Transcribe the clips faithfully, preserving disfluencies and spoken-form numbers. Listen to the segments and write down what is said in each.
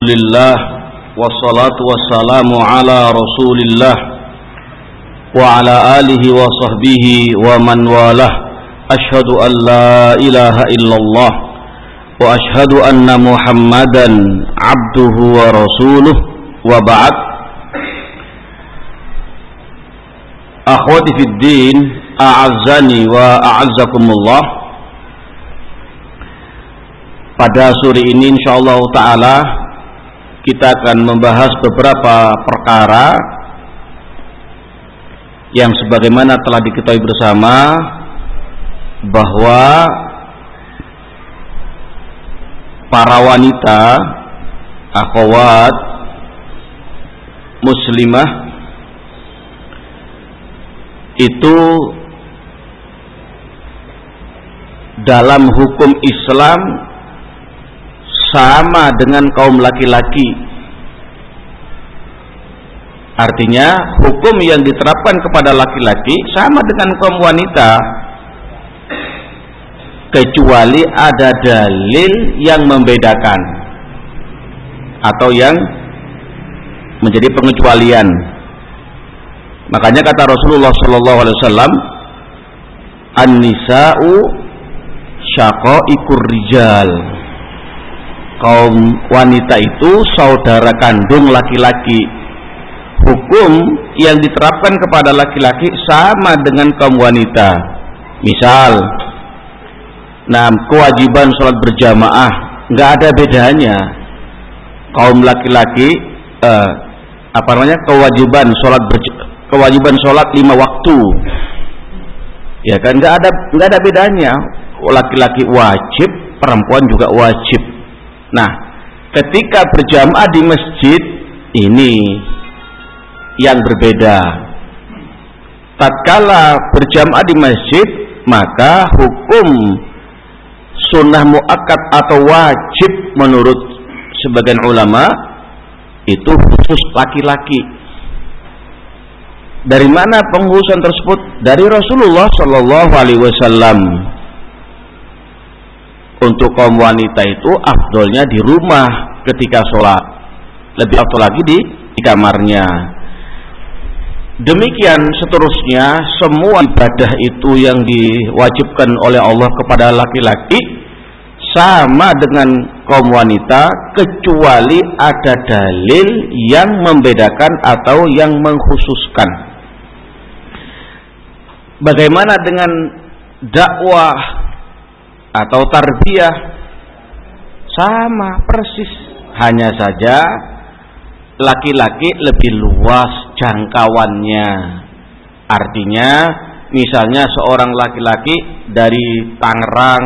Alhamdulillah wassalatu wassalamu ala Rasulillah wa ala alihi wa sahbihi wa man walah. Asyhadu an la ilaha illallah wa asyhadu anna Muhammadan abduhu wa rasuluh, wa ba'd. Akhwati fid din, a'azzani wa a'azzakumullah. Pada sore ini insyaallah ta'ala kita akan membahas beberapa perkara yang sebagaimana telah diketahui bersama bahwa para wanita akhwat muslimah itu dalam hukum Islam sama dengan kaum laki-laki. Artinya hukum yang diterapkan kepada laki-laki sama dengan kaum wanita, kecuali ada dalil yang membedakan atau yang menjadi pengecualian. Makanya kata Rasulullah sallallahu alaihi wasallam, an-nisa'u syaqaiqur rijal. Kaum wanita itu saudara kandung laki-laki. Hukum yang diterapkan kepada laki-laki sama dengan kaum wanita. Misal, nah kewajiban sholat berjamaah nggak ada bedanya. Kaum laki-laki eh, apa namanya kewajiban sholat berj- kewajiban sholat lima waktu, ya kan nggak ada nggak ada bedanya. Laki-laki wajib, perempuan juga wajib. Nah, ketika berjamaah di masjid ini yang berbeda. Tatkala berjamaah di masjid, maka hukum sunnah muakkad atau wajib menurut sebagian ulama itu khusus laki-laki. Dari mana pengkhususan tersebut? Dari Rasulullah sallallahu alaihi wasallam. Untuk kaum wanita itu afdolnya di rumah ketika sholat, lebih afdol lagi di, di kamarnya. Demikian seterusnya, semua ibadah itu yang diwajibkan oleh Allah kepada laki-laki sama dengan kaum wanita, kecuali ada dalil yang membedakan atau yang mengkhususkan. Bagaimana dengan dakwah atau tarbiyah? Sama persis, hanya saja laki-laki lebih luas jangkauannya. Artinya misalnya seorang laki-laki dari Tangerang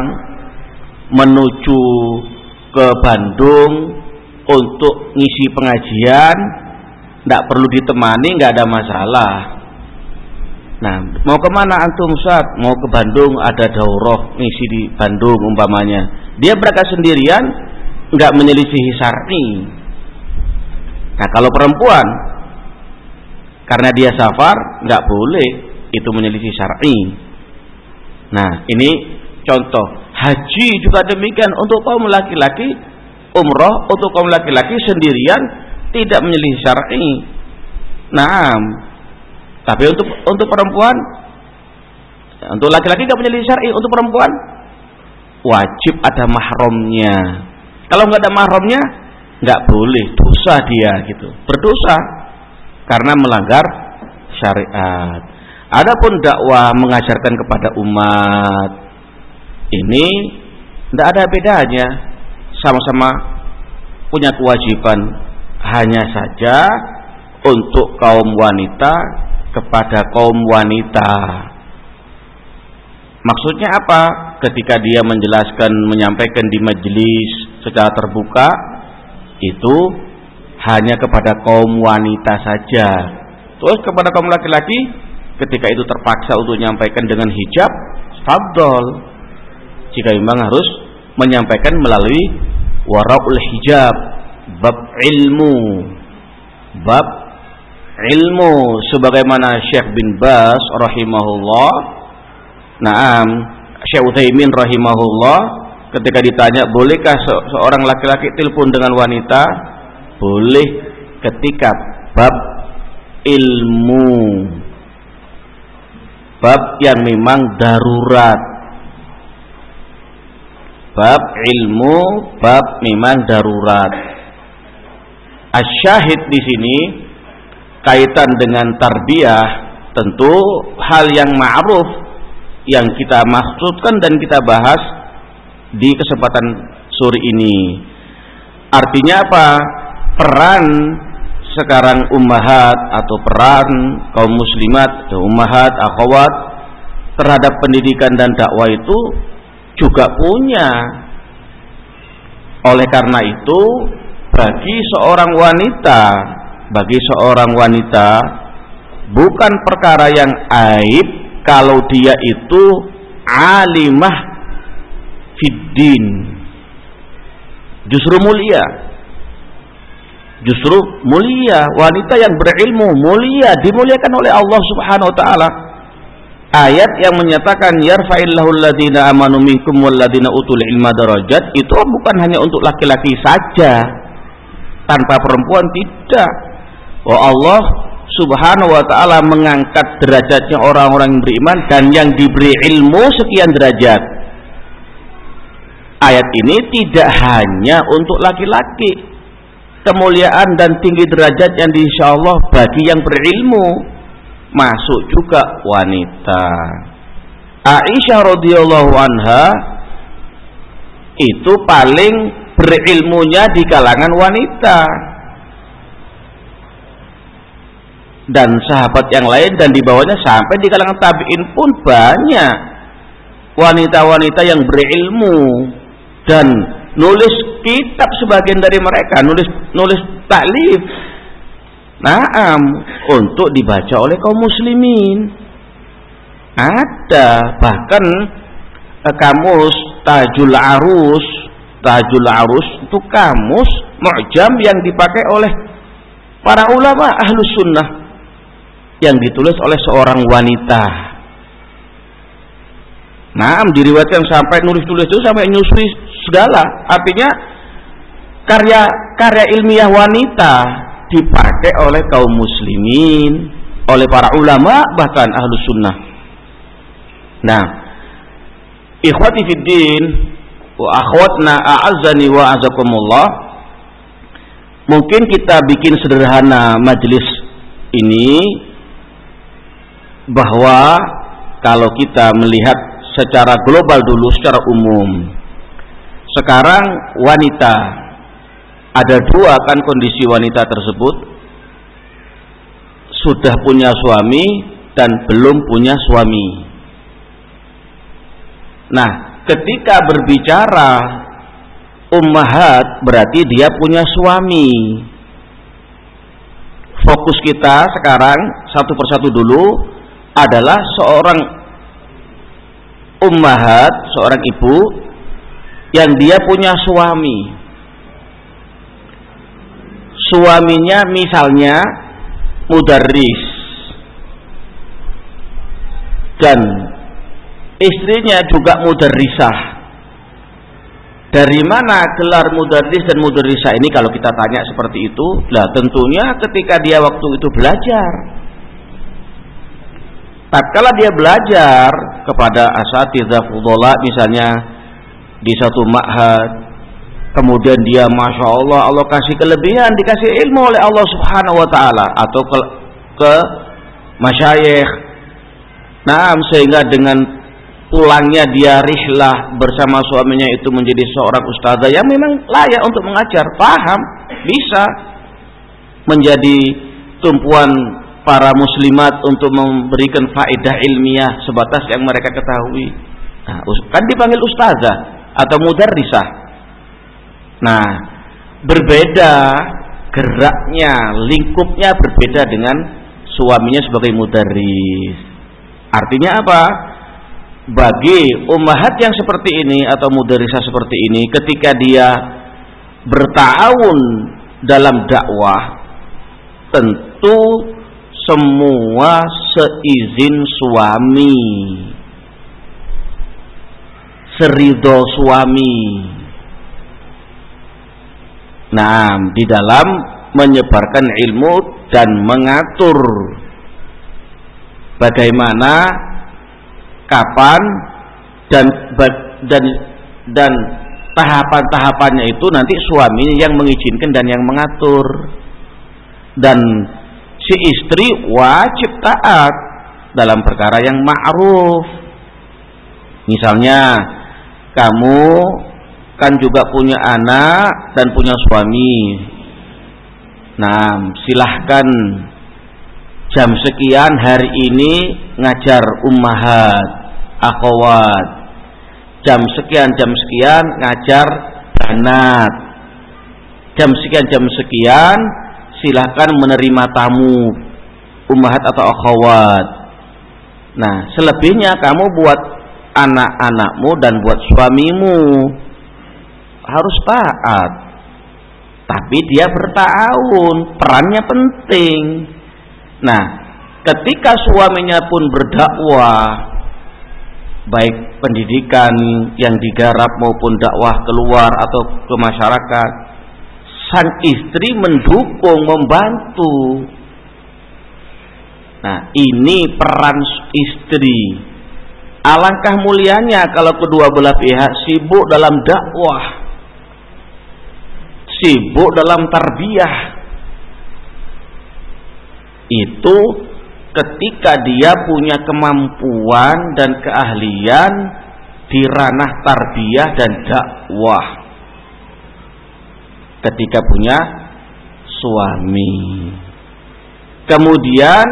menuju ke Bandung untuk ngisi pengajian, tidak perlu ditemani, nggak ada masalah. Nah, mau kemana antum Ustaz? Mau ke Bandung, ada daurah ngisi di Bandung umpamanya. Dia berangkat sendirian, nggak menyelisihi syar'i. Nah, kalau perempuan, karena dia safar, nggak boleh itu menyelisih syar'i. Nah, ini contoh. Haji juga demikian, untuk kaum laki-laki, umroh untuk kaum laki-laki sendirian tidak menyelisih syar'i. Nah, tapi untuk untuk perempuan, untuk laki-laki nggak menyelisih syar'i. Untuk perempuan wajib ada mahramnya. Kalau nggak ada mahramnya, nggak boleh, dosa dia gitu, berdosa karena melanggar syariat. Adapun dakwah mengajarkan kepada umat ini tidak ada bedanya, sama-sama punya kewajiban, hanya saja untuk kaum wanita kepada kaum wanita. Maksudnya apa? Ketika dia menjelaskan, menyampaikan di majelis secara terbuka, itu hanya kepada kaum wanita saja. Terus kepada kaum laki-laki, ketika itu terpaksa untuk menyampaikan dengan hijab, fadhol. Jika memang harus menyampaikan melalui waraul hijab, bab ilmu, bab ilmu, sebagaimana Syekh bin Baz rahimahullah, naam Syekh Utsaimin rahimahullah, ketika ditanya bolehkah se seorang laki-laki telepon dengan wanita, boleh ketika bab ilmu, bab yang memang darurat. Bab ilmu, bab memang darurat. Asyahid di sini kaitan dengan tarbiyah, tentu hal yang ma'ruf yang kita maksudkan dan kita bahas di kesempatan sore ini. Artinya apa? Peran sekarang ummahat atau peran kaum muslimat atau ummahat, akhwat terhadap pendidikan dan dakwah itu juga punya. Oleh karena itu, bagi seorang wanita, bagi seorang wanita bukan perkara yang aib kalau dia itu alimah fiddin. Justru mulia. Justru mulia, wanita yang berilmu mulia, dimuliakan oleh Allah Subhanahu wa taala. Ayat yang menyatakan yarfa'illahu alladhina amanu minkum walladhina utul ilma darajat itu bukan hanya untuk laki-laki saja, tanpa perempuan tidak. Oh, Allah Subhanahu wa taala mengangkat derajatnya orang-orang yang beriman dan yang diberi ilmu sekian derajat. Ayat ini tidak hanya untuk laki-laki. Kemuliaan dan tinggi derajat yang insyaallah bagi yang berilmu, masuk juga wanita. Aisyah radhiyallahu anha itu paling berilmunya di kalangan wanita, dan sahabat yang lain dan di bawahnya sampai di kalangan tabi'in pun banyak wanita-wanita yang berilmu dan nulis kitab, sebagian dari mereka nulis nulis taklif, naam, untuk dibaca oleh kaum muslimin. Ada bahkan eh, kamus Tajul Arus, Tajul Arus itu kamus mu'jam yang dipakai oleh para ulama ahlus sunnah, yang ditulis oleh seorang wanita. Naam, diriwayatkan sampai nulis-nulis itu sampai nyusui segala. Artinya karya-karya ilmiah wanita dipakai oleh kaum muslimin, oleh para ulama bahkan ahlus sunnah. Nah, ikhwati fiddin wa akhwatna a'azzani wa a'azakumullah, mungkin kita bikin sederhana majelis ini bahwa kalau kita melihat secara global dulu, secara umum, sekarang wanita ada dua kan kondisi wanita tersebut, sudah punya suami dan belum punya suami. Nah, ketika berbicara ummahat berarti dia punya suami. Fokus kita sekarang satu persatu dulu adalah seorang ummahat, seorang ibu yang dia punya suami. Suaminya misalnya mudarris dan istrinya juga mudarrisah. Dari mana gelar mudarris dan mudarrisah ini kalau kita tanya seperti itu? Lah tentunya ketika dia waktu itu belajar. Tatkala dia belajar kepada asatidzah fudhala misalnya di satu ma'had, kemudian dia masya Allah, Allah kasih kelebihan, dikasih ilmu oleh Allah Subhanahu wa taala, atau ke, ke masyayikh. Nah, sehingga dengan pulangnya dia rihlah bersama suaminya itu menjadi seorang ustazah yang memang layak untuk mengajar, paham, bisa menjadi tumpuan para muslimat untuk memberikan faedah ilmiah sebatas yang mereka ketahui. Nah, kan dipanggil ustazah atau mudarrisah. Nah, berbeda geraknya, lingkupnya berbeda dengan suaminya sebagai mudarris. Artinya apa? Bagi ummahat yang seperti ini atau mudarrisah seperti ini, ketika dia bertahun dalam dakwah, tentu semua seizin suami, seridho suami. Nah, di dalam menyebarkan ilmu dan mengatur bagaimana, kapan dan dan dan tahapan-tahapannya itu nanti suami yang mengizinkan dan yang mengatur. Dan si istri wajib taat dalam perkara yang ma'ruf. Misalnya kamu kan juga punya anak dan punya suami. Nah, silahkan jam sekian hari ini ngajar ummahat, akhwat. Jam sekian jam sekian ngajar banat. Jam sekian jam sekian silahkan menerima tamu ummahat atau akhwat. Nah, selebihnya kamu buat anak-anakmu dan buat suamimu harus taat. Tapi dia bertahun, perannya penting. Nah, ketika suaminya pun berdakwah, baik pendidikan yang digarap maupun dakwah keluar atau ke masyarakat, sang istri mendukung, membantu. Nah, ini peran istri. Alangkah mulianya kalau kedua belah pihak sibuk dalam dakwah, sibuk dalam tarbiyah. Itu ketika dia punya kemampuan dan keahlian di ranah tarbiyah dan dakwah. Ketika punya suami. Kemudian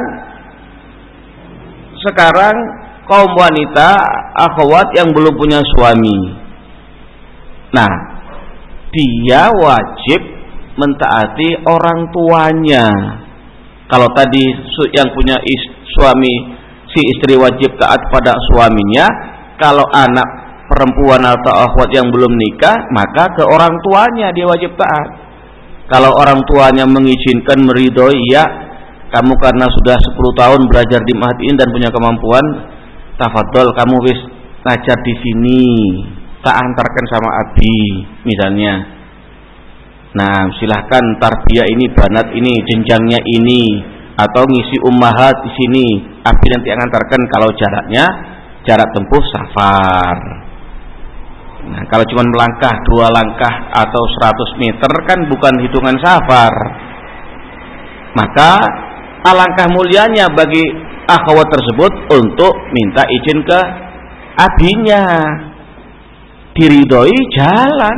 sekarang kaum wanita akhwat yang belum punya suami. Nah, dia wajib mentaati orang tuanya. Kalau tadi yang punya suami, si istri wajib taat pada suaminya. Kalau anak perempuan atau akhwat yang belum nikah, maka ke orang tuanya dia wajib taat. Kalau orang tuanya mengizinkan, meridhoi, ya kamu karena sudah sepuluh tahun belajar di ma'had ini dan punya kemampuan, tafadhol kamu wis ngajar di sini, tak antarkan sama abi misalnya. Nah, silahkan tarbiyah ini, banat ini, jenjangnya ini, atau ngisi ummahat di sini, abi nanti antarkan kalau jaraknya jarak tempuh safar. Nah, kalau cuma melangkah dua langkah atau seratus meter kan bukan hitungan safar. Maka alangkah mulianya bagi akhwat tersebut untuk minta izin ke abinya. Diridhoi, jalan.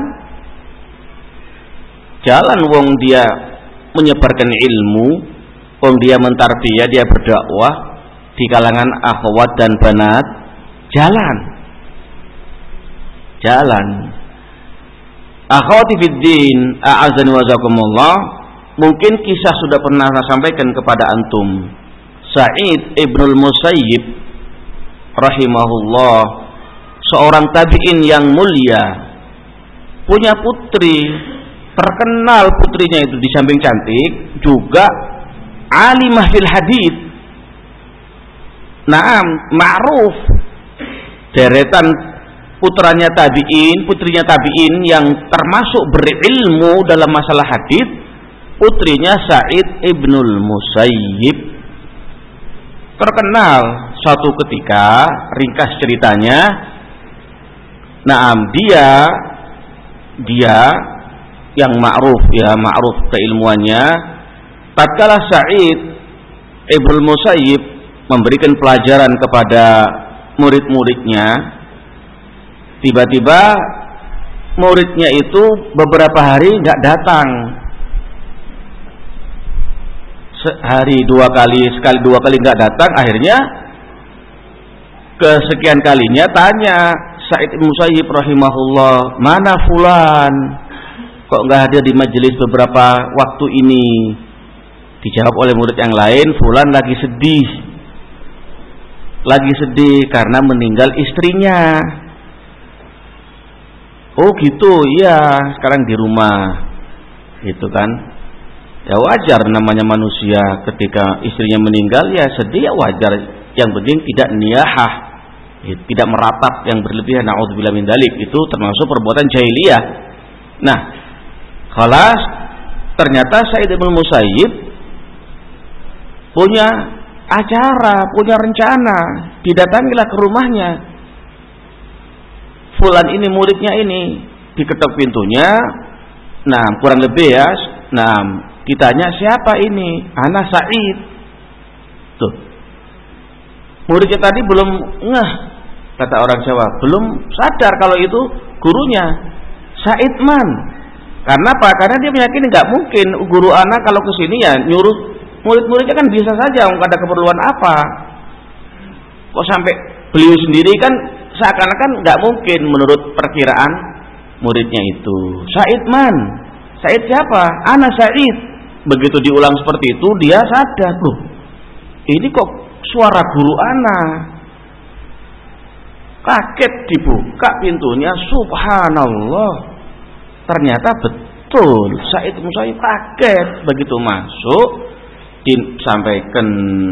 Jalan wong dia menyebarkan ilmu, wong dia mentarbiyah, dia berdakwah di kalangan akhwat dan banat, jalan. Jalan. Akhwati fiddin, a'azani wa jazakumullah, mungkin kisah sudah pernah saya sampaikan kepada antum. Sa'id ibnul Musayyib rahimahullah, seorang tabi'in yang mulia, punya putri, terkenal putrinya itu di samping cantik juga alimah fil hadits. Naam, ma'ruf. Deretan putranya tabi'in, putrinya tabi'in yang termasuk berilmu dalam masalah hadits, putrinya Sa'id ibnul Musayyib. Terkenal suatu ketika, ringkas ceritanya, naam, dia dia yang ma'ruf, ya ma'ruf keilmuannya, tatkala Sa'id ibnul Musayyib memberikan pelajaran kepada murid-muridnya, tiba-tiba muridnya itu beberapa hari nggak datang. Sehari dua kali, sekali dua kali nggak datang, akhirnya kesekian kalinya tanya Sa'id ibn Musayyib rahimahullah, mana fulan, kok nggak hadir di majelis beberapa waktu ini? Dijawab oleh murid yang lain, fulan lagi sedih, lagi sedih karena meninggal istrinya. Oh gitu, iya, sekarang di rumah, gitu kan? Ya wajar, namanya manusia, ketika istrinya meninggal ya sedih, ya wajar. Yang penting tidak niyahah, tidak meratap yang berlebihan. Na'udzubillah min dzalik, itu termasuk perbuatan jahiliyah. Nah, khalas ternyata Sa'id bin Musayyib punya acara, punya rencana. Didatangilah ke rumahnya. Fulan ini muridnya ini, diketok pintunya. Nah, kurang lebih ya. Nah, ditanya siapa ini? Ana Sa'id. Tuh. Muridnya tadi belum ngeh, kata orang Jawa, belum sadar kalau itu gurunya. Sa'id man. Karena apa? Karena dia meyakini nggak mungkin guru anak kalau kesini ya nyuruh murid-muridnya, kan bisa saja, nggak ada keperluan apa. Kok sampai beliau sendiri, kan seakan-akan nggak mungkin menurut perkiraan muridnya itu. Sa'id man. Sa'id siapa? Ana Sa'id. Begitu diulang seperti itu, dia sadar, loh, ini kok suara guru ana. Kaget, dibuka pintunya, subhanallah, ternyata betul Sa'id Musayyib. Kaget begitu masuk, disampaikan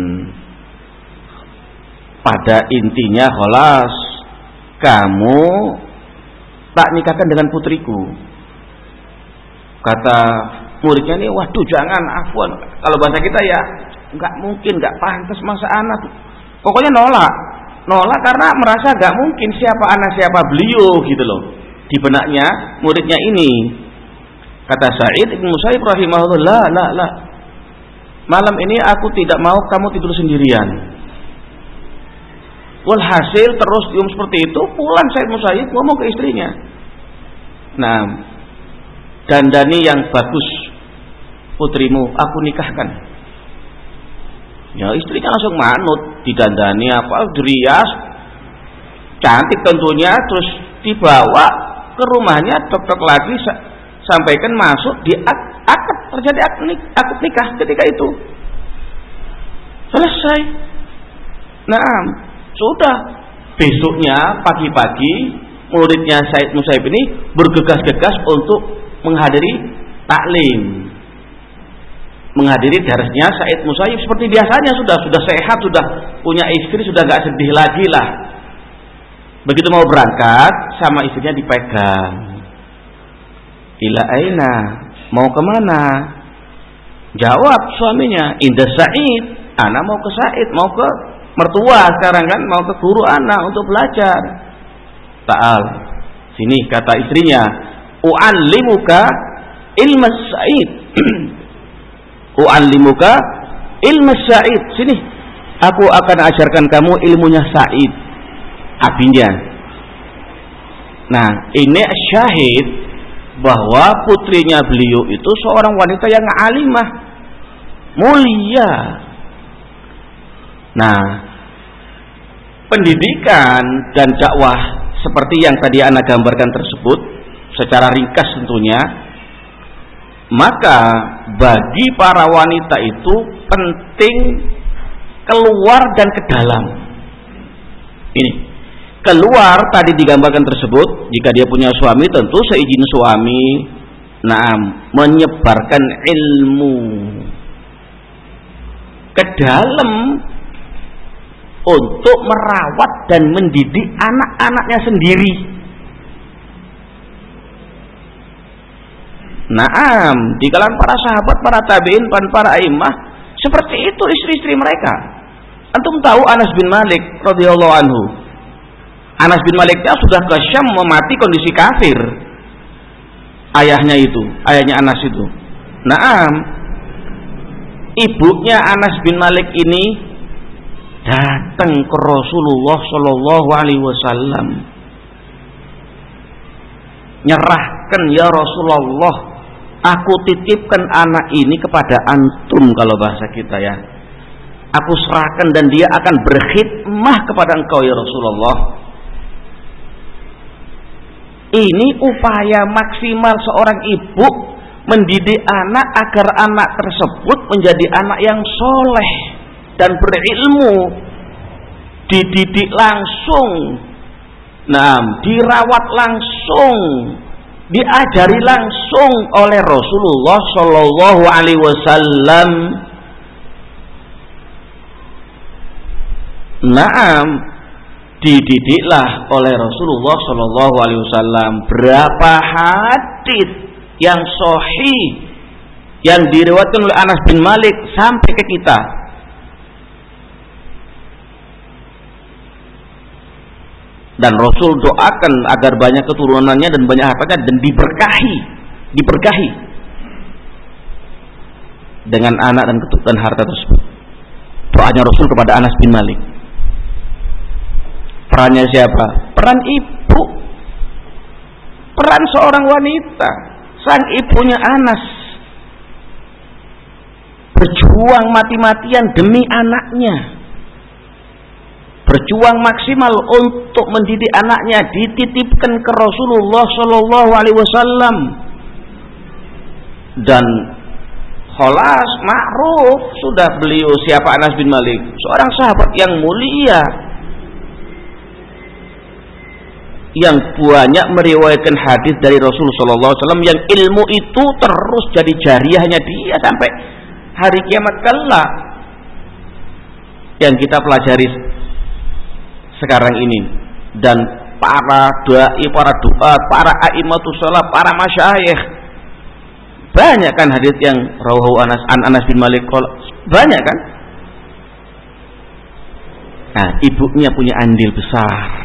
pada intinya, kholas, kamu tak nikahkan dengan putriku. Kata muridnya ini, waduh jangan, afwan. Kalau bahasa kita ya, nggak mungkin, nggak pantas, masa anak. Pokoknya nolak, nolak karena merasa nggak mungkin, siapa anak siapa beliau gitu loh. Di benaknya muridnya ini. Kata Sa'id bin Musayyib rahimahullah, la la la, malam ini aku tidak mau kamu tidur sendirian. Walhasil terus dium seperti itu, pulang Sa'id Musayyib ngomong ke istrinya, nah, dandani yang bagus putrimu, aku nikahkan. Ya, istrinya langsung manut, didandani apa, dirias, cantik tentunya, terus dibawa ke rumahnya, tok-tok lagi, sampaikan masuk, di akad, terjadi akad nikah ketika itu. Selesai. Nah, sudah. Besoknya pagi-pagi muridnya Sa'id Musayyib ini bergegas-gegas untuk menghadiri taklim, menghadiri darasnya Sa'id Musayyib seperti biasanya. Sudah sudah sehat, sudah punya istri, sudah nggak sedih lagi lah. Begitu mau berangkat, sama istrinya dipegang. Ila aina, mau kemana? Jawab suaminya, inda Sa'id, ana mau ke Sa'id, mau ke mertua sekarang kan, mau ke guru ana untuk belajar. Ta'al, sini, kata istrinya, u'allimuka ilma Sa'id. U'allimuka ilma Sa'id, sini, aku akan ajarkan kamu ilmunya Sa'id, abinya. Nah, ini syahid bahwa putrinya beliau itu seorang wanita yang alimah, mulia. Nah, pendidikan dan dakwah seperti yang tadi Anda gambarkan tersebut secara ringkas tentunya, maka bagi para wanita itu penting keluar dan ke dalam. Ini keluar tadi digambarkan tersebut, jika dia punya suami tentu seizin suami, nah, menyebarkan ilmu. Ke dalam untuk merawat dan mendidik anak-anaknya sendiri. Naam, di kalangan para sahabat, para tabi'in, para imam, seperti itu istri-istri mereka. Antum tahu Anas bin Malik radhiyallahu anhu. Anas bin Maliknya sudah ke Syam, memati kondisi kafir. Ayahnya itu, ayahnya Anas itu. Naam, ibunya Anas bin Malik ini datang ke Rasulullah Shallallahu Alaihi Wasallam, nyerahkan, ya Rasulullah, aku titipkan anak ini kepada antum, kalau bahasa kita ya, aku serahkan dan dia akan berkhidmah kepada engkau ya Rasulullah. Ini upaya maksimal seorang ibu mendidik anak agar anak tersebut menjadi anak yang soleh dan berilmu, dididik langsung, nah, dirawat langsung, diajari langsung oleh Rasulullah Shallallahu Alaihi Wasallam. Naam, dididiklah oleh Rasulullah Shallallahu Alaihi Wasallam. Berapa hadis yang sahih yang diriwayatkan oleh Anas bin Malik sampai ke kita. Dan Rasul doakan agar banyak keturunannya dan banyak hartanya dan diberkahi, diberkahi dengan anak dan keturunan harta tersebut. Doanya Rasul kepada Anas bin Malik. Perannya siapa? Peran ibu. Peran seorang wanita, sang ibunya Anas, berjuang mati-matian demi anaknya, berjuang maksimal untuk mendidik anaknya, dititipkan ke Rasulullah Shallallahu Alaihi Wasallam. Dan kholas ma'ruf sudah beliau siapa Anas bin Malik, seorang sahabat yang mulia, yang banyak meriwayatkan hadis dari Rasulullah Shallallahu Alaihi Wasallam, yang ilmu itu terus jadi jariahnya dia sampai hari kiamat kelak, yang kita pelajari sekarang ini. Dan para dai, para duat, para a'immatus shalah, para masyayikh, banyak kan hadis yang rawahu Anas an Anas bin Malik, banyak kan. Nah, ibunya punya andil besar.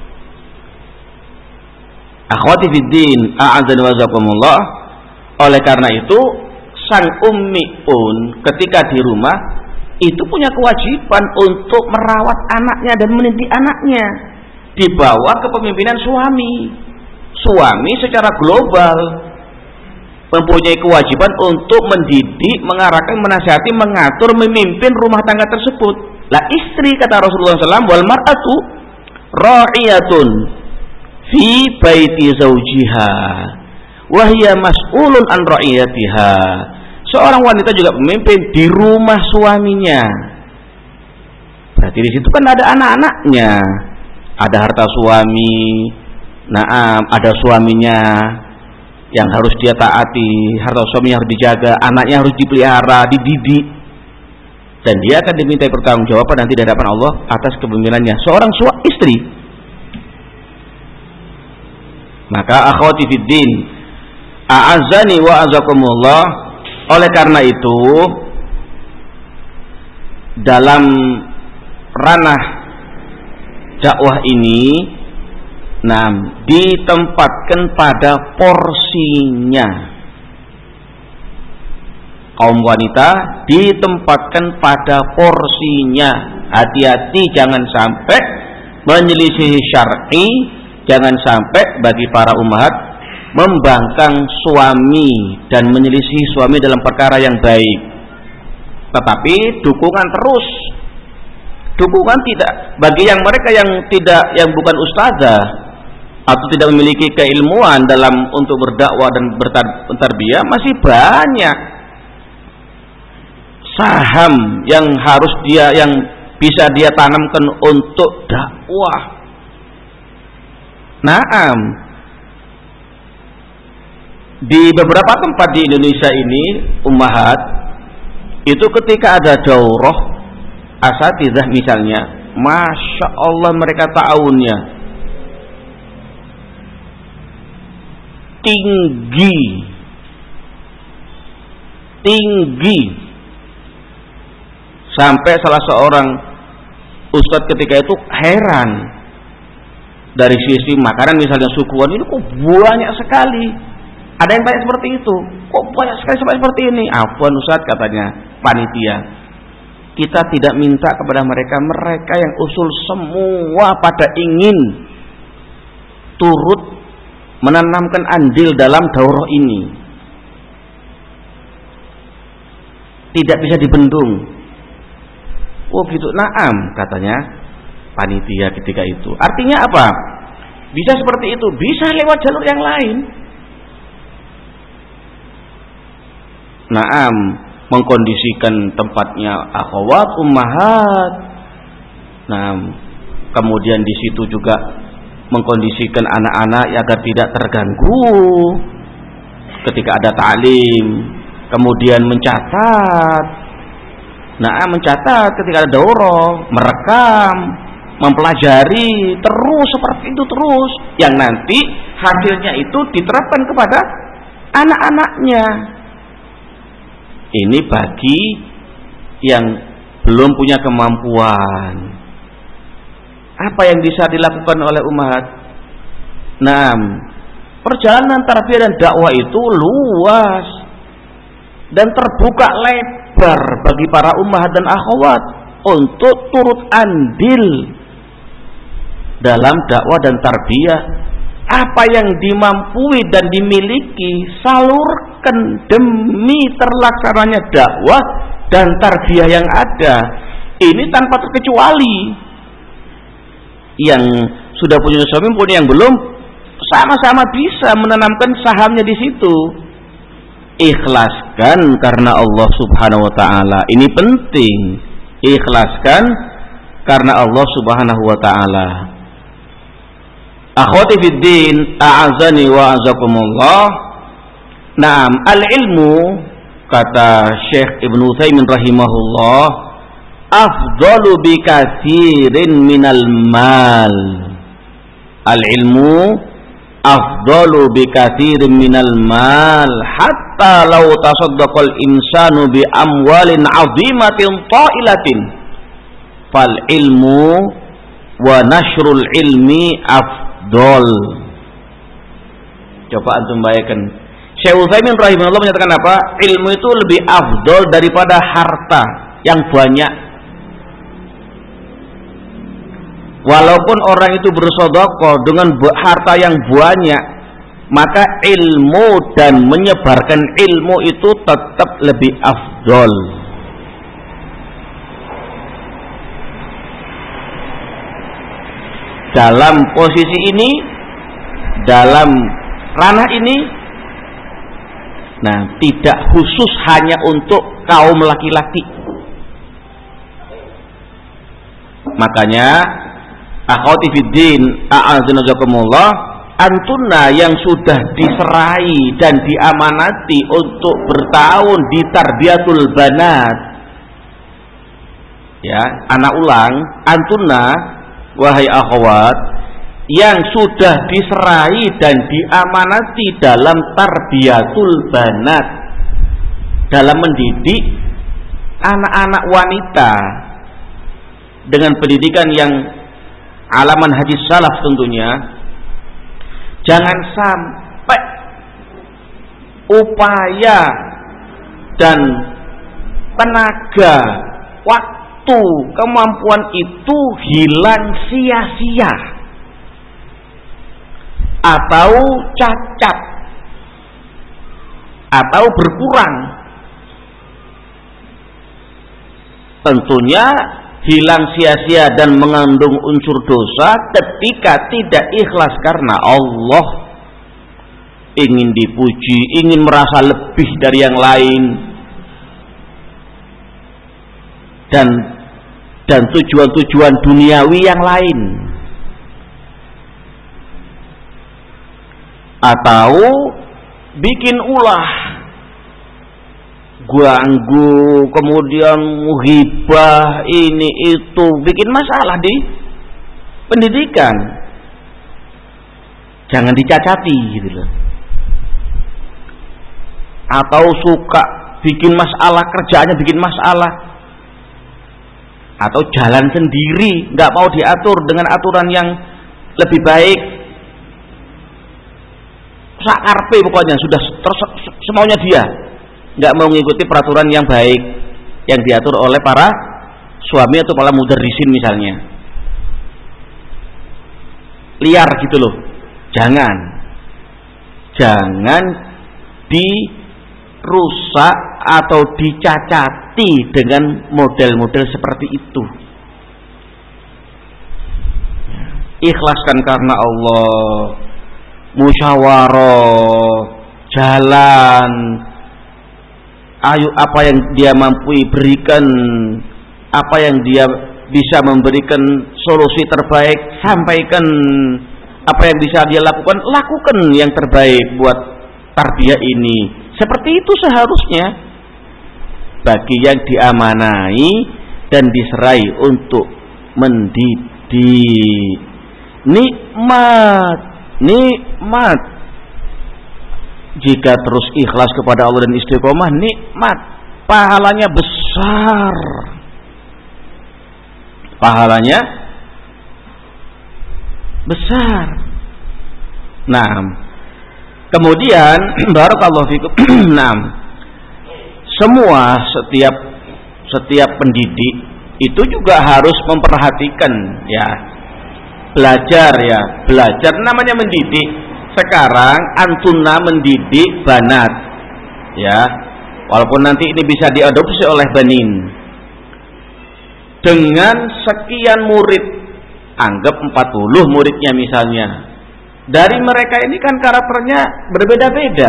Akhwati fiddin, a'adzani wa jazakumullah. Oleh karena itu, sang ummiun ketika di rumah itu punya kewajiban untuk merawat anaknya dan mendidik anaknya di bawah kepemimpinan suami. Suami secara global mempunyai kewajiban untuk mendidik, mengarahkan, menasihati, mengatur, memimpin rumah tangga tersebut. Lah istri, kata Rasulullah shallallahu alaihi wasallam, wal mar'atu ra'iyatun fi baiti zawjiha wa hiya mas'ulun an ra'iyatiha. Seorang wanita juga pemimpin di rumah suaminya. Berarti di situ kan ada anak-anaknya, ada harta suami, nah ada suaminya yang harus dia taati, harta suaminya harus dijaga, anaknya harus dipelihara, dididik, dan dia akan dimintai pertanggungjawaban nanti di hadapan Allah atas kepemimpinannya seorang suami istri. Maka akhwati fiddin, a'azzani wa azakumullah, oleh karena itu dalam ranah dakwah ini, nah, ditempatkan pada porsinya. Kaum wanita ditempatkan pada porsinya. Hati-hati jangan sampai menyelisihi syar'i, jangan sampai bagi para ummahat membangkang suami dan menyelisihi suami dalam perkara yang baik. Tetapi dukungan terus, dukungan tidak bagi yang mereka yang tidak, yang bukan ustazah atau tidak memiliki keilmuan dalam untuk berdakwah dan bertarbiyah, masih banyak saham yang harus dia, yang bisa dia tanamkan untuk dakwah. Naam, di beberapa tempat di Indonesia ini, ummahat, itu ketika ada daurah asatidzah misalnya, masya Allah mereka ta'awunnya tinggi, tinggi, sampai salah seorang ustadz ketika itu heran dari sisi makanan misalnya sukuan ini kok banyak sekali. Ada yang tanya seperti itu, kok banyak sekali sampai seperti ini? Afwan Ustaz, katanya panitia, kita tidak minta kepada mereka, mereka yang usul semua pada ingin turut menanamkan andil dalam daurah ini, tidak bisa dibendung. Oh gitu, naam, katanya panitia ketika itu. Artinya apa? Bisa seperti itu, bisa lewat jalur yang lain. Naam, mengkondisikan tempatnya akhwat ummahat. Nah, kemudian di situ juga mengkondisikan anak-anak agar tidak terganggu ketika ada ta'lim, kemudian mencatat. Nah, mencatat ketika ada daurah, merekam, mempelajari terus seperti itu terus, yang nanti hasilnya itu diterapkan kepada anak-anaknya. Ini bagi yang belum punya kemampuan. Apa yang bisa dilakukan oleh ummahat? Nah, perjalanan tarbiyah dan dakwah itu luas dan terbuka lebar bagi para ummahat dan akhwat untuk turut andil dalam dakwah dan tarbiyah. Apa yang dimampui dan dimiliki salurkan demi terlaksananya dakwah dan tarbiyah yang ada. Ini tanpa terkecuali. Yang sudah punya suami pun yang belum, sama-sama bisa menanamkan sahamnya di situ. Ikhlaskan karena Allah Subhanahu wa taala. Ini penting. Ikhlaskan karena Allah Subhanahu wa taala. Akhwati fid din, a'azani wa a'azakumullah. Naam, al-ilmu, kata Syekh Ibnu Utsaimin rahimahullah, afdalu bi katsirin minal mal. Al-ilmu afdalu bi katsirin minal mal, hatta law tasaddaqal insanu bi amwalin 'azimatin ta'ilatin fal ilmu wa nashrul ilmi afdal. Coba antum bayangkan, Syekh Utsaimin rahimahullah menyatakan apa? Ilmu itu lebih afdal daripada harta yang banyak. Walaupun orang itu bersedekah dengan harta yang banyak, maka ilmu dan menyebarkan ilmu itu tetap lebih afdol. Dalam posisi ini, dalam ranah ini, nah, tidak khusus hanya untuk kaum laki-laki. Makanya akhwati fiddin, a'azzanakumullah, antunna yang sudah diserai dan diamanati untuk bertahun di tarbiyatul banat, ya, anak ulang, antunna wahai akhwat yang sudah diserai dan diamanati dalam tarbiyatul banat, dalam mendidik anak-anak wanita dengan pendidikan yang alaman hadis salaf tentunya. Jangan sampai upaya dan tenaga, waktu, kemampuan itu hilang sia-sia atau cacat atau berkurang. Tentunya hilang sia-sia dan mengandung unsur dosa ketika tidak ikhlas karena Allah, ingin dipuji, ingin merasa lebih dari yang lain, dan dan tujuan-tujuan duniawi yang lain, atau bikin ulah, ganggu, kemudian muhibah, ini itu, bikin masalah di pendidikan. Jangan dicacati gitu loh. Atau suka bikin masalah, kerjaannya bikin masalah, atau jalan sendiri, nggak mau diatur dengan aturan yang lebih baik, sakarpe pokoknya, sudah terus semaunya dia, nggak mau mengikuti peraturan yang baik yang diatur oleh para suami atau para mudarrisin misalnya. Liar gitu loh. Jangan jangan dirusak atau dicacati dengan model-model seperti itu. Ikhlaskan karena Allah, musyawarah, jalan, ayo apa yang dia mampu berikan, apa yang dia bisa memberikan solusi terbaik, sampaikan. Apa yang bisa dia lakukan, lakukan yang terbaik buat tarbiyah ini. Seperti itu seharusnya bagi yang diamanai dan diserai untuk mendidik. Nikmat, nikmat. Jika terus ikhlas kepada Allah dan istiqomah, nikmat. pahalanya besar. Pahalanya besar. Nah, kemudian barakallahu fikum. Nah, semua setiap setiap pendidik itu juga harus memperhatikan ya, belajar ya, belajar namanya mendidik. Sekarang antuna mendidik banat ya, walaupun nanti ini bisa diadopsi oleh banin. Dengan sekian murid, anggap empat puluh muridnya misalnya. Dari mereka ini kan karakternya berbeda-beda.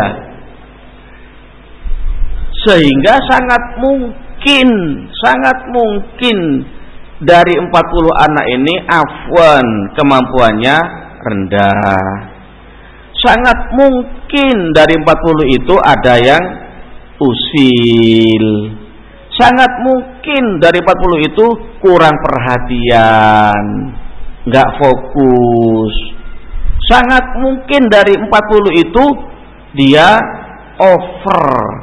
Sehingga sangat mungkin, sangat mungkin dari empat puluh anak ini afwan kemampuannya rendah. Sangat mungkin dari empat puluh itu ada yang usil. Sangat mungkin dari empat puluh itu kurang perhatian, nggak fokus. Sangat mungkin dari empat puluh itu dia over.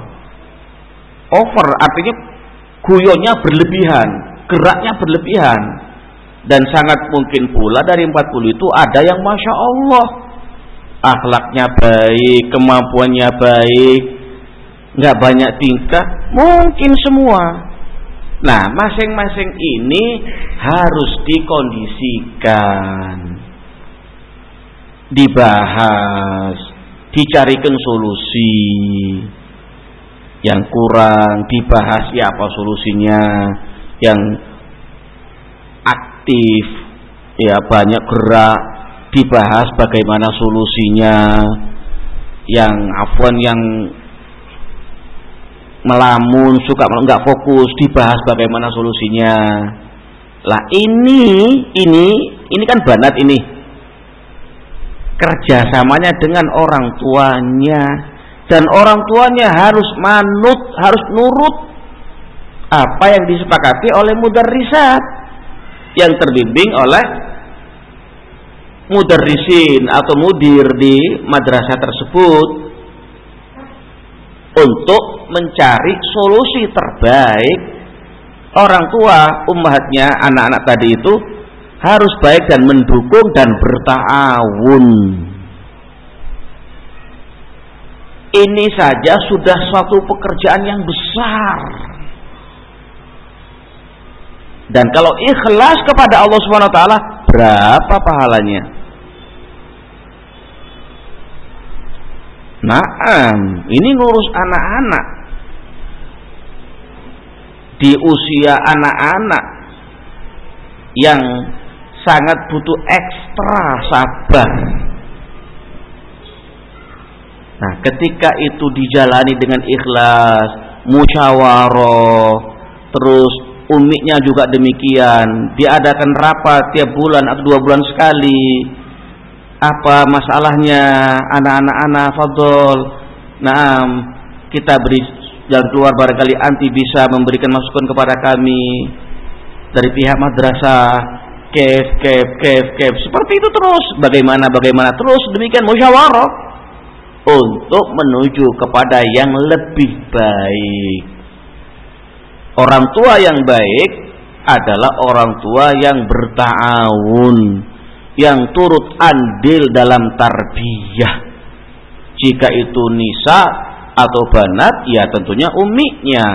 Over artinya guyonnya berlebihan, geraknya berlebihan. Dan sangat mungkin pula dari empat puluh itu ada yang Masya Allah, akhlaknya baik, kemampuannya baik, nggak banyak tingkah, mungkin semua. Nah, masing-masing ini harus dikondisikan, dibahas, dicarikan solusi. Yang kurang dibahas ya apa solusinya, yang aktif ya banyak gerak dibahas bagaimana solusinya, yang afwan yang melamun suka nggak fokus dibahas bagaimana solusinya. Lah ini ini ini kan banat ini kerjasamanya dengan orang tuanya. Dan orang tuanya harus manut, harus nurut apa yang disepakati oleh mudarrisat yang terbimbing oleh mudarrisin atau mudir di madrasah tersebut untuk mencari solusi terbaik. Orang tua, ummahatnya, anak-anak tadi itu harus baik dan mendukung dan berta'awun. Ini saja sudah suatu pekerjaan yang besar. Dan kalau ikhlas kepada Allah Subhanahu wa taala, berapa pahalanya? Naam, ini ngurus anak-anak. Di usia anak-anak yang sangat butuh ekstra sabar. Nah, ketika itu dijalani dengan ikhlas, musyawarah, terus umiknya juga demikian, diadakan rapat tiap bulan atau dua bulan sekali. Apa masalahnya anak-anak-anak fadhol? Nah, kita beri jalan keluar, barangkali anti bisa memberikan masukan kepada kami dari pihak madrasah. Kef, kef, kef, kef. Seperti itu terus. Bagaimana, bagaimana terus demikian musyawarah untuk menuju kepada yang lebih baik. Orang tua yang baik adalah orang tua yang berta'awun, yang turut andil dalam tarbiyah. Jika itu nisa atau banat, ya tentunya umminya.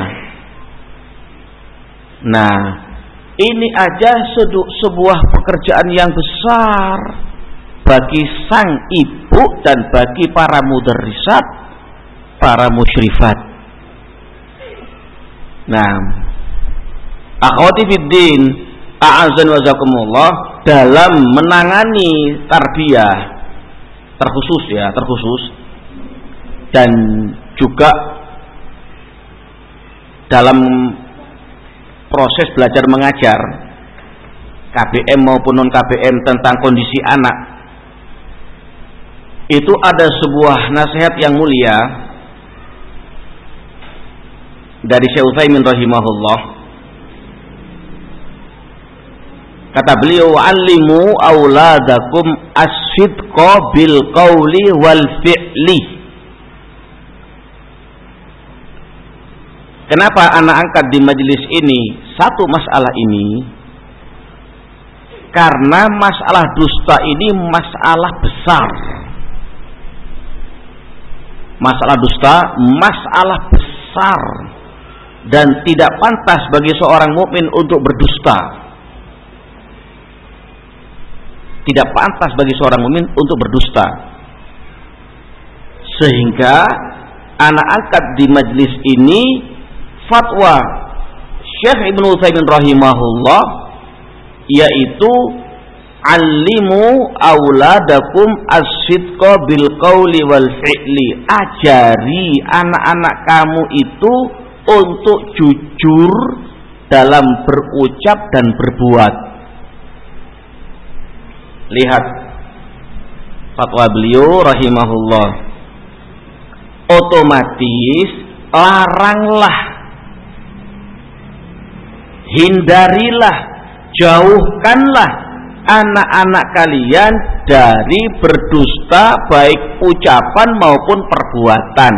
Nah, ini aja sebuah pekerjaan yang besar bagi sang ibu dan bagi para mudarrisat, para musyrifat. Nah, akhwati fiddin, a'azan wa jazakumullah, dalam menangani tarbiyah terkhusus ya, terkhusus, dan juga dalam proses belajar mengajar K B M maupun non K B M tentang kondisi anak, itu ada sebuah nasihat yang mulia dari Syekh Utsaimin rahimahullah. Kata beliau, "Allimu auladakum as-sidqa bil qawli wal fi'li." Kenapa anak angkat di majelis ini satu masalah ini? Karena masalah dusta ini masalah besar. Masalah dusta masalah besar dan tidak pantas bagi seorang mukmin untuk berdusta. Tidak pantas bagi seorang mukmin untuk berdusta. Sehingga anak angkat di majelis ini fatwa Syekh Ibnu Utsaimin rahimahullah, yaitu alimu auladakum as-sidqa bil qauli wal fi'li. Ajari anak-anak kamu itu untuk jujur dalam berucap dan berbuat. Lihat fatwa beliau rahimahullah. Otomatis laranglah, hindarilah, jauhkanlah anak-anak kalian dari berdusta baik ucapan maupun perbuatan.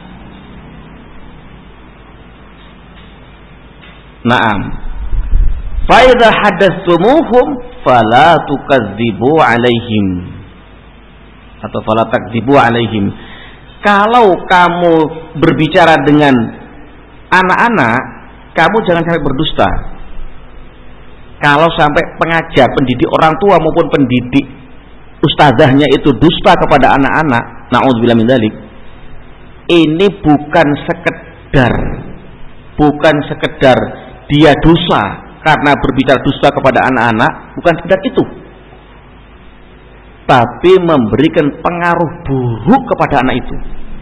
Naam. Fa idza hadatsumuhum fala tukadzibu alaihim, atau fala takdzibu alaihim. Kalau kamu berbicara dengan anak-anak, kamu jangan sampai berdusta. Kalau sampai pengajar, pendidik orang tua maupun pendidik ustazahnya itu dusta kepada anak-anak, na'udzubillah min dzalik, ini bukan sekedar bukan sekedar dia dosa karena berbicara dusta kepada anak-anak, bukan sekedar itu, tapi memberikan pengaruh buruk kepada anak itu.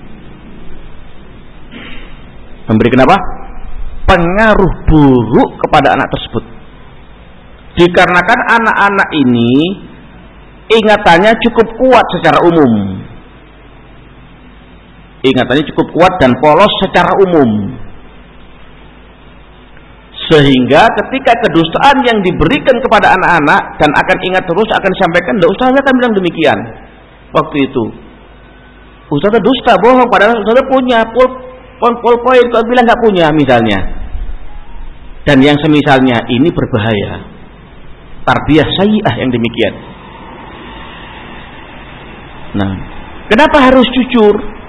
Memberikan apa? Pengaruh buruk kepada anak tersebut. Dikarenakan anak-anak ini ingatannya cukup kuat secara umum. Ingatannya cukup kuat dan polos secara umum. Sehingga ketika kedustaan yang diberikan kepada anak-anak dan akan ingat terus, akan disampaikan, "Dah ustaz kan bilang demikian." Waktu itu ustaz dusta, bohong, padahal ustaz punya pul pol poin, kau bilang nggak punya misalnya. Dan yang semisalnya ini berbahaya. Tarbiyah sayyi'ah yang demikian. Nah, kenapa harus jujur?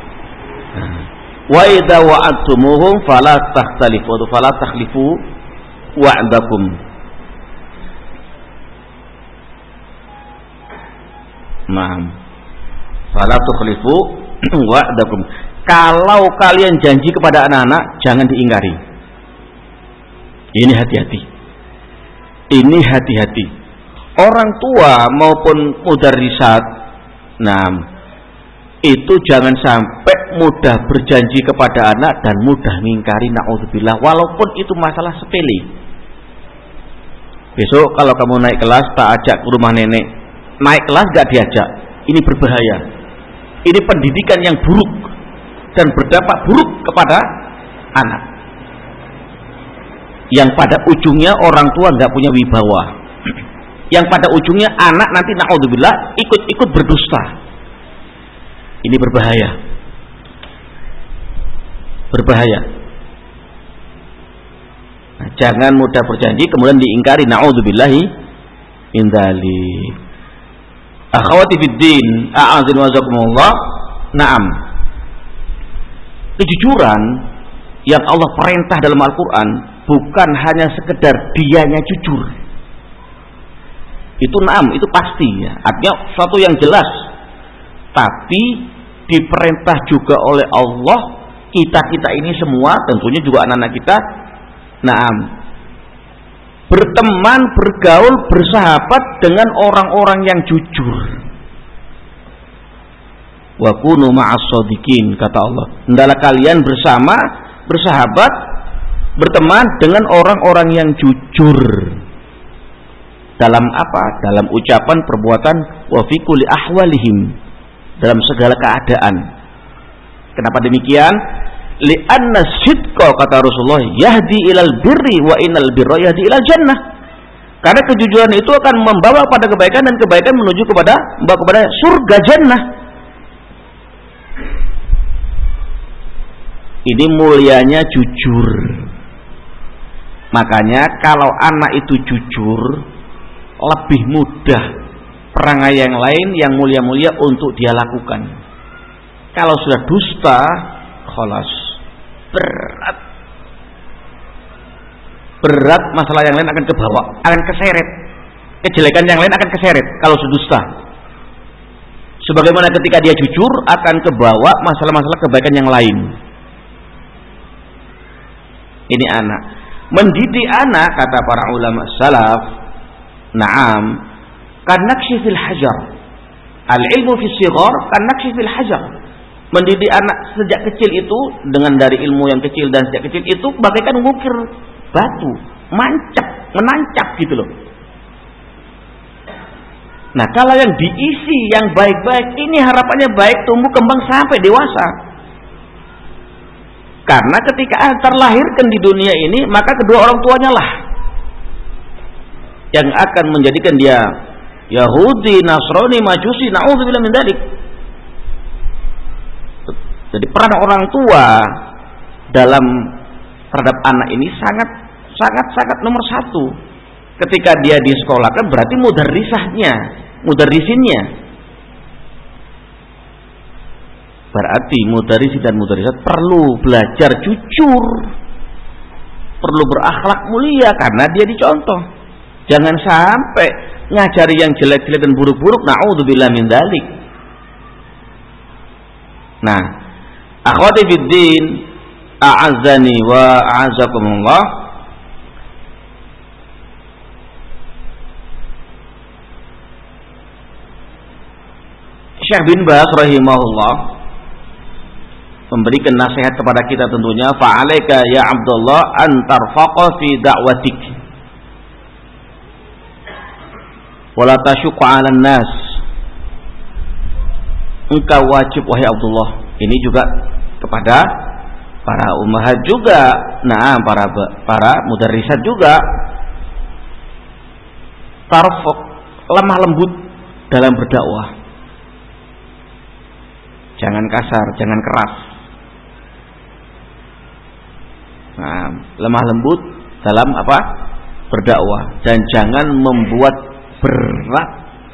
Wa idza wa'adtumuhum fala takhtalifu wa fala takhlifu wa'dakum. Naam. Fala tukhlifu wa'dakum. Kalau kalian janji kepada anak-anak, jangan diingkari. Ini hati-hati. Ini hati-hati. Orang tua maupun mudarrisat, nah, itu jangan sampai mudah berjanji kepada anak dan mudah mengingkari, naudzubillah, walaupun itu masalah sepele. Besok kalau kamu naik kelas, tak ajak ke rumah nenek. Naik kelas gak diajak. Ini berbahaya. Ini pendidikan yang buruk dan berdampak buruk kepada anak, yang pada ujungnya orang tua nggak punya wibawa, yang pada ujungnya anak nanti naudzubillah ikut-ikut berdusta. Ini berbahaya, berbahaya. Nah, jangan mudah berjanji kemudian diingkari, naudzubillahi min dzalik. Akhwati fid din, a'azin wa jazakumullah. Naam. Kejujuran yang Allah perintah dalam Al-Quran bukan hanya sekedar dianya jujur. Itu naam, itu pasti ya. Artinya suatu yang jelas. Tapi diperintah juga oleh Allah, kita-kita ini semua, tentunya juga anak-anak kita, naam, berteman, bergaul, bersahabat dengan orang-orang yang jujur. Wa kunu ma'as shadiqin, kata Allah. Hendaklah kalian bersama, bersahabat, berteman dengan orang-orang yang jujur. Dalam apa? Dalam ucapan, perbuatan, wa fi kulli ahwalihim, dalam segala keadaan. Kenapa demikian? Li'anna sidqa, kata Rasulullah, yahdi ilal birri wa innal birra yahdi ilal jannah. Karena kejujuran itu akan membawa pada kebaikan, dan kebaikan menuju kepada membawa kepada surga jannah. Ini mulianya jujur. Makanya kalau anak itu jujur, lebih mudah perangai yang lain yang mulia-mulia untuk dia lakukan. Kalau sudah dusta, khalas, berat. Berat masalah yang lain akan kebawa, akan keseret. Kejelekan yang lain akan keseret kalau sudah dusta. Sebagaimana ketika dia jujur akan kebawa masalah-masalah kebaikan yang lain. Ini anak. Mendidik anak, kata para ulama salaf, na'am, kanakshi fil hajar. Al-ilmu fis sighar kanakshi fil hajar. Mendidik anak sejak kecil itu dengan dari ilmu yang kecil dan sejak kecil itu bagaikan mengukir batu, mancap, menancap gitu loh. Nah, kalau yang diisi yang baik-baik, ini harapannya baik tumbuh kembang sampai dewasa. Karena ketika terlahirkan di dunia ini, maka kedua orang tuanya lah yang akan menjadikan dia Yahudi, Nasrani, Majusi, na'udzubillah min dzalik. Jadi peran orang tua dalam terhadap anak ini sangat sangat sangat nomor satu. Ketika dia di sekolah kan berarti mudarrisahnya, mudarrisinnya. Berarti mudarrisi dan mudarrisat perlu belajar jujur, perlu berakhlak mulia karena dia dicontoh. Jangan sampai ngajari yang jelek-jelek dan buruk-buruk, na'udzubillah min dzalik. Nah, akhwati fid din, a'azzani wa a'azzakumullah. Syekh bin Baz rahimahullah memberikan nasihat kepada kita tentunya, fa'alaika ya Abdullah an tarfaqa fi da'watik wa la tashqa 'alan nas. Engkau wajib wahai Abdullah, ini juga kepada para ummahat juga, nah para para mudarrisat juga, tarfaq, lemah lembut dalam berdakwah. Jangan kasar, jangan keras. Nah, lemah lembut dalam apa? Berdakwah, dan jangan membuat berat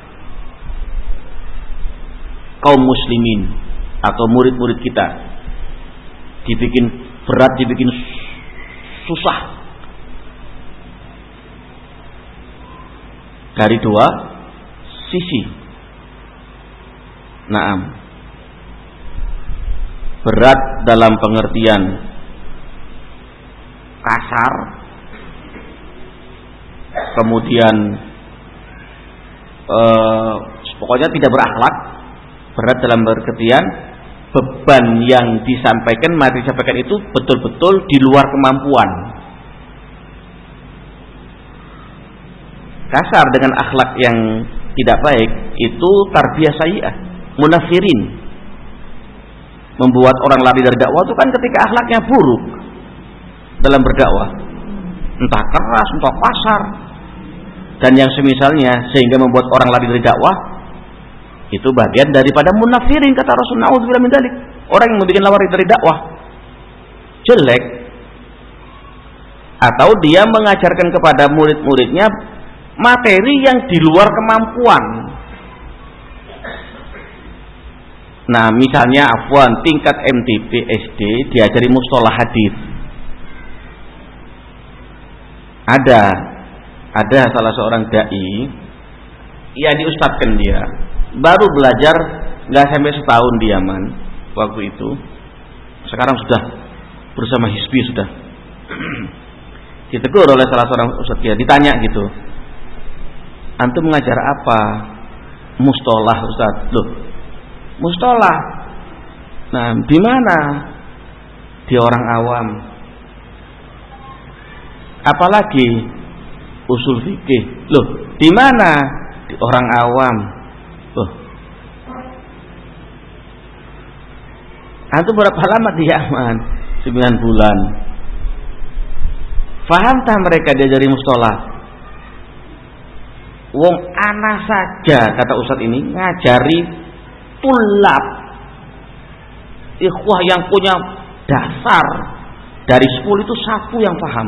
kaum muslimin atau murid-murid kita. Dibikin berat, dibikin susah. Dari dua sisi. Naam. Berat dalam pengertian kasar, kemudian eh, pokoknya tidak berakhlak. Berat dalam pengertian beban yang disampaikan, mari disampaikan itu betul-betul di luar kemampuan. Kasar dengan akhlak yang tidak baik itu tarbiyah sayyi'ah, munafirin. Membuat orang lari dari dakwah itu kan ketika akhlaknya buruk dalam berdakwah, entah keras, entah kasar, dan yang semisalnya, sehingga membuat orang lari dari dakwah. Itu bagian daripada munafirin, kata Rasulullah, na'udzubillah min dzalik. Orang yang membuat lari dari dakwah jelek, atau dia mengajarkan kepada murid-muridnya materi yang di luar kemampuan. Nah, misalnya afwan tingkat M T P S D diajari mustalah hadis. Ada ada salah seorang dai, ya diustadkan dia. Baru belajar nggak sampai setahun dia man waktu itu. Sekarang sudah bersama Hizbi sudah. Ditegur oleh salah seorang ustadz dia, ditanya gitu, antum mengajar apa? Mustalah ustadz. Loh, mustalah. Nah, di mana? Di orang awam. Apalagi usul fikih. Loh, di mana? Di orang awam. Loh. Antum berapa lama di Yaman? sembilan bulan. Fahamtah mereka diajari mustalah? Wong ana saja, kata ustadz ini, ngajari tulab ikhwah yang punya Dasar dari sepuluh itu satu yang paham.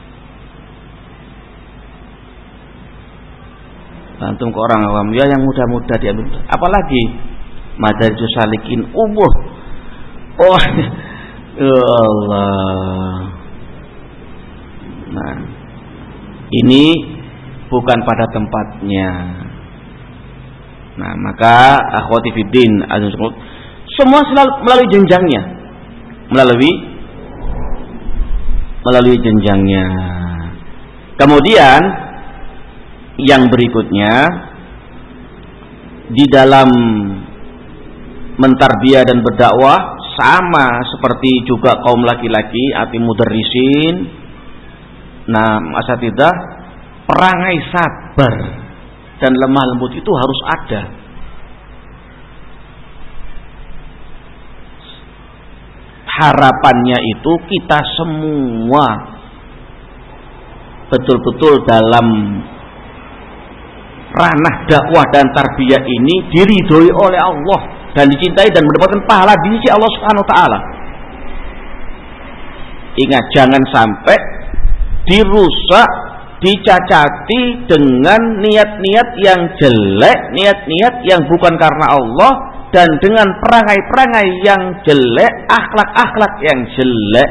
Antum ke orang awam, ya yang muda-muda diambil. Apalagi Madarijus Salikin umur. Oh, ya Allah. Nah, ini bukan pada tempatnya. Nah, maka akhwati fiddin, semua selalu melalui jenjangnya. Melalui melalui jenjangnya. Kemudian yang berikutnya di dalam mentarbiyah dan berdakwah sama seperti juga kaum laki-laki ati mudarrisin. Nah, asatidzah, perangai sabar dan lemah lembut itu harus ada. Harapannya itu kita semua betul-betul dalam ranah dakwah dan tarbiyah ini diridhoi oleh Allah dan dicintai dan mendapatkan pahala di sisi Allah Subhanahu wa taala. Ingat, jangan sampai dirusak, dicacati dengan niat-niat yang jelek, niat-niat yang bukan karena Allah, dan dengan perangai-perangai yang jelek, akhlak-akhlak yang jelek.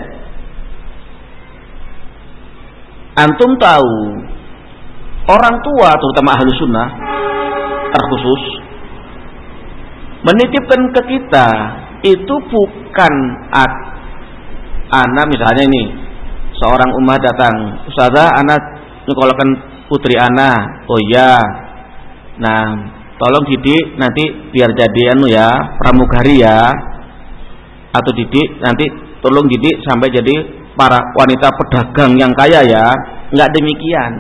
Antum tahu, orang tua terutama ahlu sunnah terkhusus menitipkan ke kita itu bukan anak, misalnya ini seorang ummah datang, ustazah anak nyekolakan putri anak, oh ya, nah tolong didik nanti biar jadi anu ya pramugari ya, atau didik nanti tolong didik sampai jadi para wanita pedagang yang kaya ya. Enggak demikian.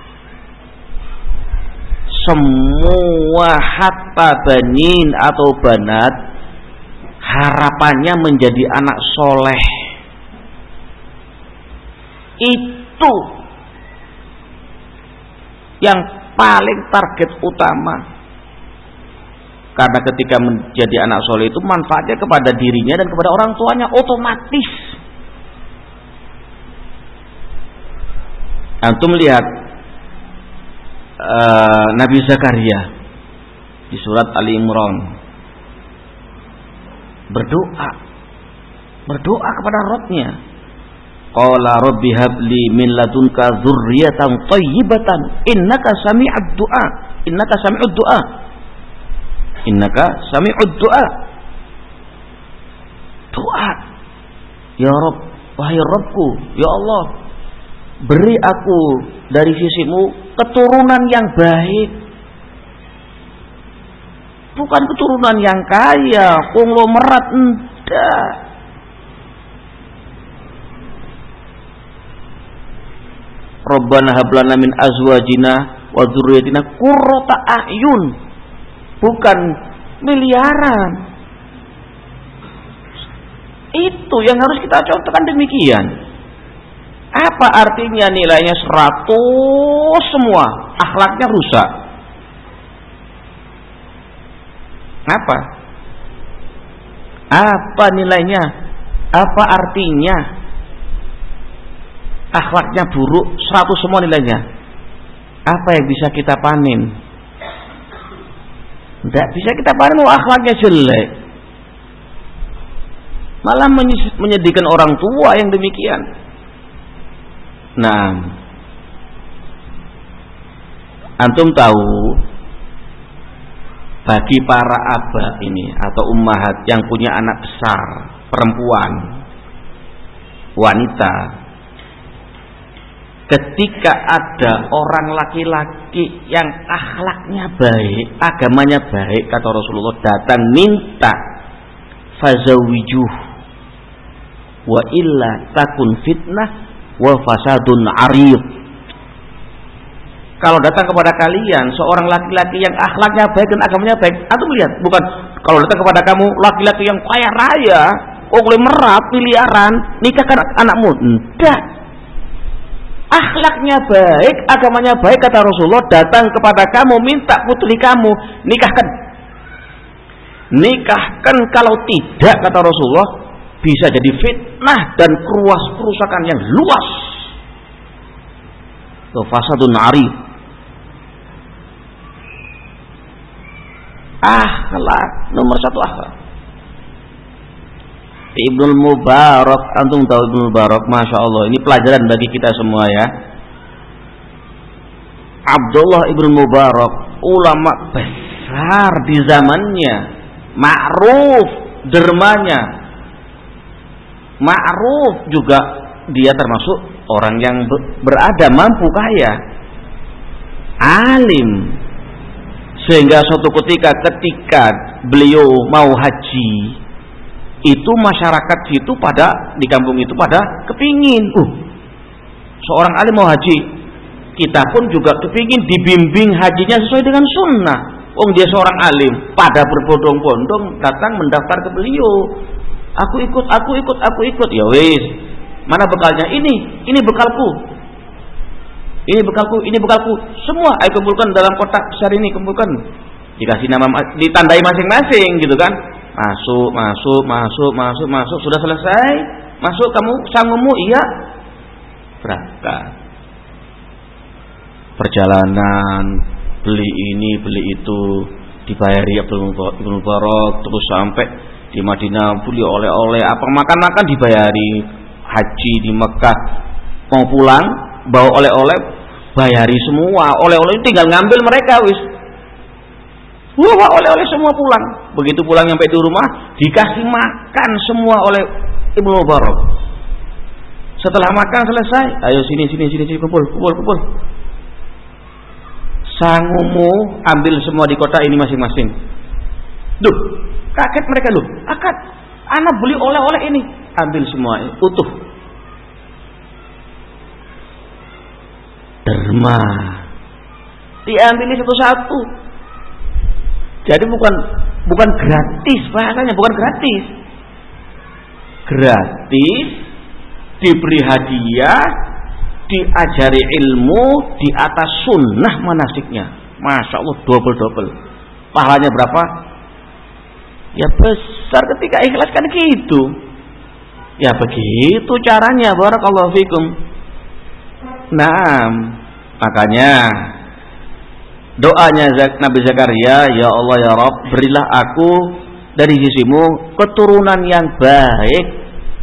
Semua hatta banin atau banat harapannya menjadi anak soleh. Itu yang paling target utama. Karena ketika menjadi anak soleh itu manfaatnya kepada dirinya dan kepada orang tuanya otomatis. Antum lihat uh, Nabi Zakaria di surat Ali Imran berdoa, berdoa kepada Rabb-Nya. Qala rabbi habli min ladunka dzurriyyatan thayyibatan innaka sami'ud du'a, innaka sami'ud du'a, innaka sami'ud du'a. Doa, ya Rabb, wahai Rabbku, ya Allah, beri aku dari sisimu keturunan yang baik, bukan keturunan yang kaya, konglomerat, enggak. Rabbana hab lana min azwajina wa dzurriyyatina qurrata a'yun, bukan miliaran. Itu yang harus kita contohkan demikian. Apa artinya nilainya seratus semua, akhlaknya rusak? Apa? Apa nilainya? Apa artinya? Akhlaknya buruk, seratus semua nilainya. Apa yang bisa kita panen? Tidak bisa kita panen, oh, akhlaknya jelek. Malah menyedihkan orang tua yang demikian. Nah, antum tahu, bagi para aba ini atau ummahat yang punya anak besar, perempuan, wanita, ketika ada orang laki-laki yang akhlaknya baik, agamanya baik, kata Rasulullah, datang minta fazawijuh wa illa takun fitnah wa fasadun arif. Kalau datang kepada kalian seorang laki-laki yang akhlaknya baik dan agamanya baik, antum lihat, bukan kalau datang kepada kamu laki-laki yang kaya raya, oleh merap miliaran, nikahkan anakmu. Enggak. Akhlaknya baik, agamanya baik, kata Rasulullah, datang kepada kamu minta putri kamu, nikahkan. Nikahkan, kalau tidak, kata Rasulullah, bisa jadi fitnah dan keruas kerusakan yang luas. Itu fasadun arif. Akhlak nomor satu akhlak. Ibnul Mubarak, antum tahu Ibnul Mubarak, masya Allah, ini pelajaran bagi kita semua ya. Abdullah Ibnul Mubarak, ulama besar di zamannya, ma'ruf dermanya, ma'ruf juga dia termasuk orang yang berada, mampu, kaya, alim, sehingga suatu ketika ketika beliau mau haji, itu masyarakat situ pada di kampung itu pada kepingin, uh, seorang alim mau haji, kita pun juga kepingin dibimbing hajinya sesuai dengan sunnah. Wong dia seorang alim, pada berbondong-bondong datang mendaftar ke beliau. Aku ikut, aku ikut, aku ikut. Ya wis, mana bekalnya? Ini, ini bekalku. Ini bekalku, ini bekalku. Semua ayo kumpulkan dalam kotak besar ini, kumpulkan. Dikasih nama, ditandai masing-masing gitu kan. Masuk, masuk, masuk, masuk, masuk. Sudah selesai. Masuk kamu, sanggupmu, iya. Berangkat. Perjalanan, beli ini, beli itu, dibayari Abdul Mubarak, terus sampai di Madinah beli oleh-oleh, apa makan-makan dibayari, haji di Mekah, mau pulang bawa oleh-oleh, bayari semua, oleh-oleh tinggal ngambil mereka wis. Bawa oleh-oleh semua pulang. Begitu pulang sampai di rumah, dikasih makan semua oleh Ibnu Mubarak. Setelah makan selesai, ayo sini sini sini sini kumpul kumpul kumpul. Sangumu ambil semua di kota ini masing-masing. Duh, kaget mereka loh. Akad, anak beli oleh-oleh ini, ambil semua utuh. Derma, diambil satu-satu. Jadi bukan bukan gratis bahasanya, bukan gratis. Gratis, diberi hadiah, diajari ilmu di atas sunnah manasiknya. Masya Allah, double-double. Pahalanya berapa? Ya besar ketika ikhlas kan gitu. Ya begitu caranya, barakallahu fikum. Nah, makanya doanya Nabi Zakaria, ya Allah ya Rabb, berilah aku dari sisimu keturunan yang baik.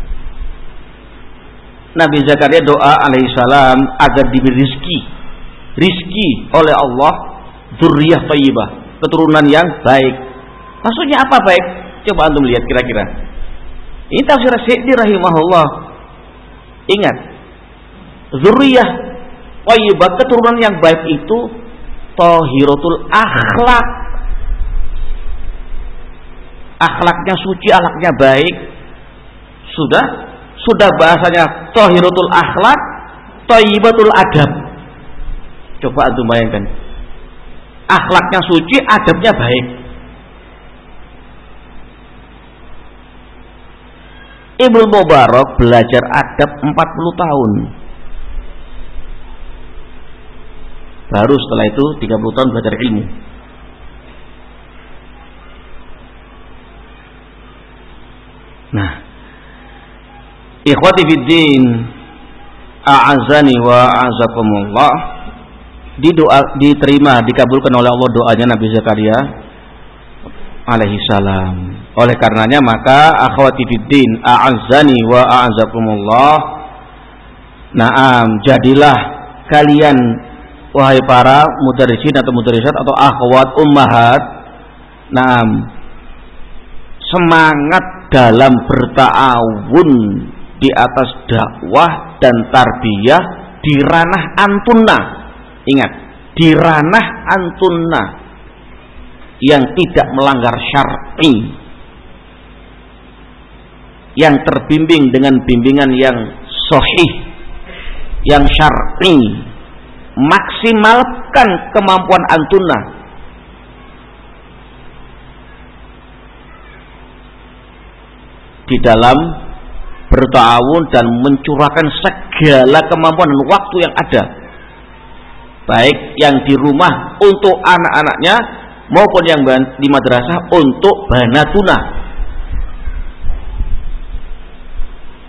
Nabi Zakaria doa alaihissalam agar diberi rizki, rizki oleh Allah, dzurriyyah thayyibah, keturunan yang baik. Maksudnya apa baik? Coba antum lihat kira-kira. Ini tafsir Sa'di rahimahullah. Ingat, dzurriyyah thayyibah, keturunan yang baik itu tahiratul akhlak, akhlaknya suci, akhlaknya baik. Sudah Sudah bahasanya tahiratul akhlak, thayyibatul adab. Coba antum bayangkan. Akhlaknya suci, adabnya baik. Ibnu Mubarak belajar adab empat puluh tahun. Baru setelah itu tiga puluh tahun belajar ilmu. Nah, ikhwati fiddin, a'azani wa a'azakumullah, didoa, diterima, dikabulkan oleh Allah doanya Nabi Zakaria alaihi salam. Oleh karenanya maka akhwati fiddin, a'azani wa a'azakumullah, na'am, jadilah kalian wahai para mudarrisin atau mudarrisat atau akhwat ummahat, na'am, semangat dalam berta'awun di atas dakwah dan tarbiyah di ranah antunna. Ingat, di ranah antunna yang tidak melanggar syar'i, yang terbimbing dengan bimbingan yang sahih, yang syar'i. Maksimalkan kemampuan antunna di dalam berta'awun dan mencurahkan segala kemampuan dan waktu yang ada, baik yang di rumah untuk anak-anaknya maupun yang di madrasah untuk banatuna.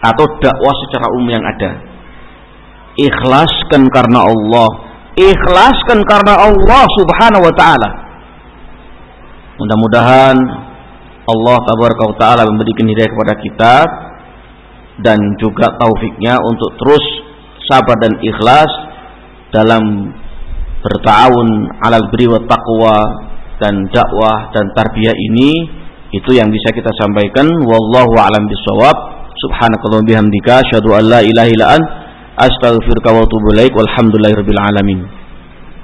atau dakwah secara umum yang ada. Ikhlaskan karena Allah, ikhlaskan karena Allah Subhanahu wa taala. Mudah-mudahan Allah tabaraka wa taala memberikan hidayah kepada kita dan juga taufiknya untuk terus sabar dan ikhlas dalam berta'awun 'alal birri wat taqwa dan dakwah dan tarbiyah ini. Itu yang bisa kita sampaikan. Wallahu a'lam bishawab. Subhanakallahumma bihamdika asyhadu an la ilaha illa anta astaghfiruka wa atubu ilaik. Walhamdulillahirabbil alamin.